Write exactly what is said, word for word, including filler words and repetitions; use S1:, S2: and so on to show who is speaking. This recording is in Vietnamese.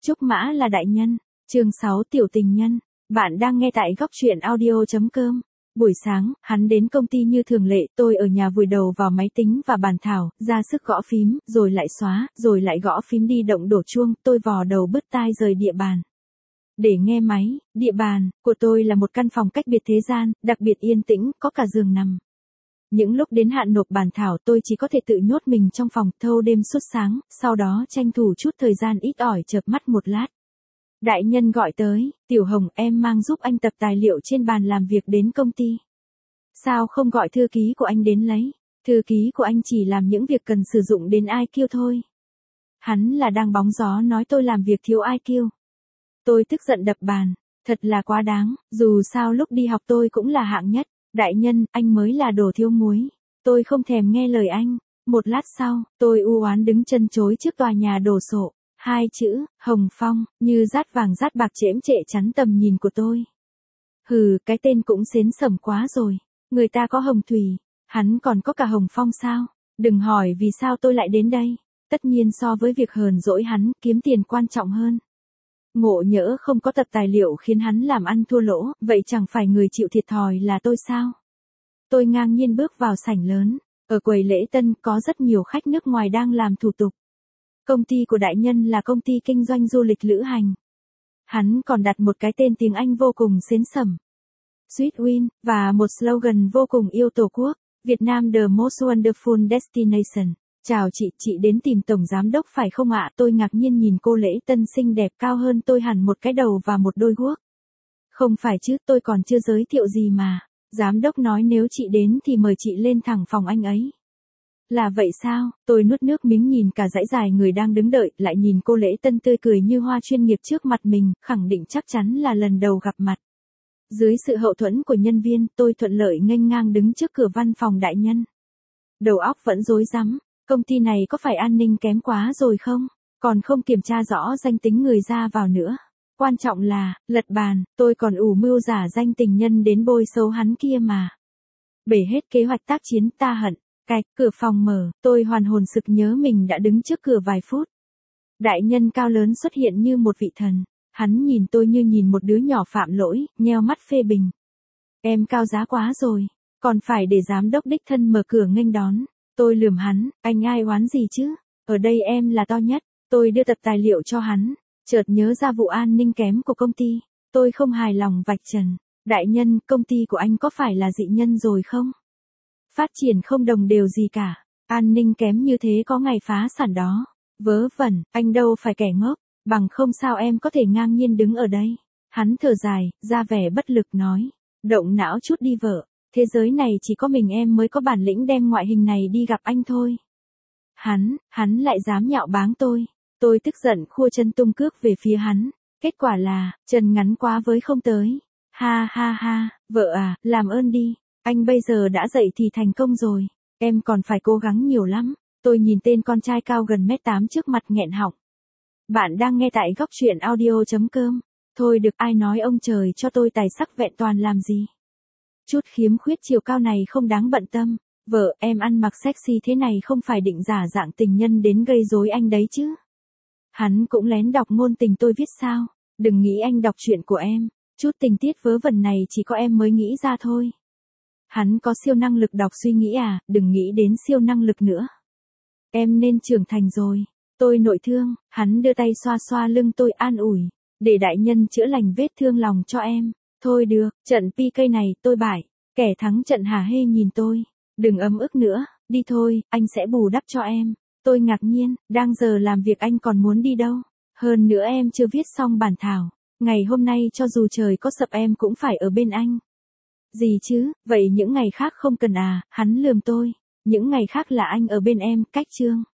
S1: Trúc Mã là đại nhân. Chương sáu Tiểu tình nhân. Bạn đang nghe tại góc truyện audio chấm com. Buổi sáng, hắn đến công ty như thường lệ, tôi ở nhà vùi đầu vào máy tính và bàn thảo, ra sức gõ phím, rồi lại xóa, rồi lại gõ phím đi động đổ chuông, tôi vò đầu bứt tai rời địa bàn. Để nghe máy, địa bàn của tôi là một căn phòng cách biệt thế gian, đặc biệt yên tĩnh, có cả giường nằm. Những lúc đến hạn nộp bản thảo tôi chỉ có thể tự nhốt mình trong phòng, thâu đêm suốt sáng, sau đó tranh thủ chút thời gian ít ỏi chợp mắt một lát. Đại nhân gọi tới, Tiểu Hồng, em mang giúp anh tập tài liệu trên bàn làm việc đến công ty. Sao không gọi thư ký của anh đến lấy? Thư ký của anh chỉ làm những việc cần sử dụng đến i kiu thôi. Hắn là đang bóng gió nói tôi làm việc thiếu i kiu. Tôi tức giận đập bàn, thật là quá đáng, dù sao lúc đi học tôi cũng là hạng nhất. Đại nhân, anh mới là đồ thiếu muối. Tôi không thèm nghe lời anh. Một lát sau, tôi u oán đứng chân chối trước tòa nhà đổ sộ. Hai chữ, Hồng Phong, như rát vàng rát bạc chễm trệ chắn tầm nhìn của tôi. Hừ, cái tên cũng xến sẩm quá rồi. Người ta có Hồng Thủy, hắn còn có cả Hồng Phong sao? Đừng hỏi vì sao tôi lại đến đây. Tất nhiên so với việc hờn dỗi hắn, kiếm tiền quan trọng hơn. Ngộ nhỡ không có tập tài liệu khiến hắn làm ăn thua lỗ, vậy chẳng phải người chịu thiệt thòi là tôi sao? Tôi ngang nhiên bước vào sảnh lớn. Ở quầy lễ tân có rất nhiều khách nước ngoài đang làm thủ tục. Công ty của đại nhân là công ty kinh doanh du lịch lữ hành. Hắn còn đặt một cái tên tiếng Anh vô cùng xến sẩm. Sweet Win, và một slogan vô cùng yêu tổ quốc. Việt Nam the most wonderful destination. Chào chị, chị đến tìm tổng giám đốc phải không ạ? Tôi ngạc nhiên nhìn cô lễ tân xinh đẹp cao hơn tôi hẳn một cái đầu và một đôi guốc. Không phải chứ, tôi còn chưa giới thiệu gì mà. Giám đốc nói nếu chị đến thì mời chị lên thẳng phòng anh ấy. Là vậy sao? Tôi nuốt nước miếng nhìn cả dãy dài người đang đứng đợi, lại nhìn cô lễ tân tươi cười như hoa chuyên nghiệp trước mặt mình, khẳng định chắc chắn là lần đầu gặp mặt. Dưới sự hậu thuẫn của nhân viên, tôi thuận lợi nghênh ngang đứng trước cửa văn phòng đại nhân. Đầu óc vẫn rối rắm, công ty này có phải an ninh kém quá rồi không? Còn không kiểm tra rõ danh tính người ra vào nữa. Quan trọng là, lật bàn, tôi còn ủ mưu giả danh tình nhân đến bôi xấu hắn kia mà. Bể hết kế hoạch tác chiến ta hận. Cạch, cửa phòng mở, tôi hoàn hồn sực nhớ mình đã đứng trước cửa vài phút. Đại nhân cao lớn xuất hiện như một vị thần. Hắn nhìn tôi như nhìn một đứa nhỏ phạm lỗi, nheo mắt phê bình. Em cao giá quá rồi, còn phải để giám đốc đích thân mở cửa nghênh đón. Tôi lườm hắn, anh ai oán gì chứ? Ở đây em là to nhất. Tôi đưa tập tài liệu cho hắn. Chợt nhớ ra vụ an ninh kém của công ty. Tôi không hài lòng vạch trần. Đại nhân, công ty của anh có phải là dị nhân rồi không? Phát triển không đồng đều gì cả. An ninh kém như thế có ngày phá sản đó. Vớ vẩn, anh đâu phải kẻ ngốc. Bằng không sao em có thể ngang nhiên đứng ở đây. Hắn thở dài, ra vẻ bất lực nói. Động não chút đi vợ. Thế giới này chỉ có mình em mới có bản lĩnh đem ngoại hình này đi gặp anh thôi. Hắn, hắn lại dám nhạo báng tôi. Tôi tức giận khua chân tung cước về phía hắn. Kết quả là, chân ngắn quá với không tới. Ha ha ha, vợ à, làm ơn đi. Anh bây giờ đã dậy thì thành công rồi. Em còn phải cố gắng nhiều lắm. Tôi nhìn tên con trai cao gần mét tám trước mặt nghẹn họng. Bạn đang nghe tại góc truyện audio chấm com. Thôi được, ai nói ông trời cho tôi tài sắc vẹn toàn làm gì. Chút khiếm khuyết chiều cao này không đáng bận tâm. Vợ, em ăn mặc sexy thế này không phải định giả dạng tình nhân đến gây rối anh đấy chứ. Hắn cũng lén đọc ngôn tình tôi viết sao. Đừng nghĩ anh đọc chuyện của em. Chút tình tiết vớ vẩn này chỉ có em mới nghĩ ra thôi. Hắn có siêu năng lực đọc suy nghĩ à, đừng nghĩ đến siêu năng lực nữa. Em nên trưởng thành rồi. Tôi nội thương, hắn đưa tay xoa xoa lưng tôi an ủi. Để đại nhân chữa lành vết thương lòng cho em. Thôi được, trận pi cây này tôi bại. Kẻ thắng trận hả hê nhìn tôi. Đừng ấm ức nữa, đi thôi, anh sẽ bù đắp cho em. Tôi ngạc nhiên, đang giờ làm việc anh còn muốn đi đâu. Hơn nữa em chưa viết xong bản thảo. Ngày hôm nay cho dù trời có sập em cũng phải ở bên anh. Gì chứ, vậy những ngày khác không cần à, hắn lườm tôi. Những ngày khác là anh ở bên em, cách chương.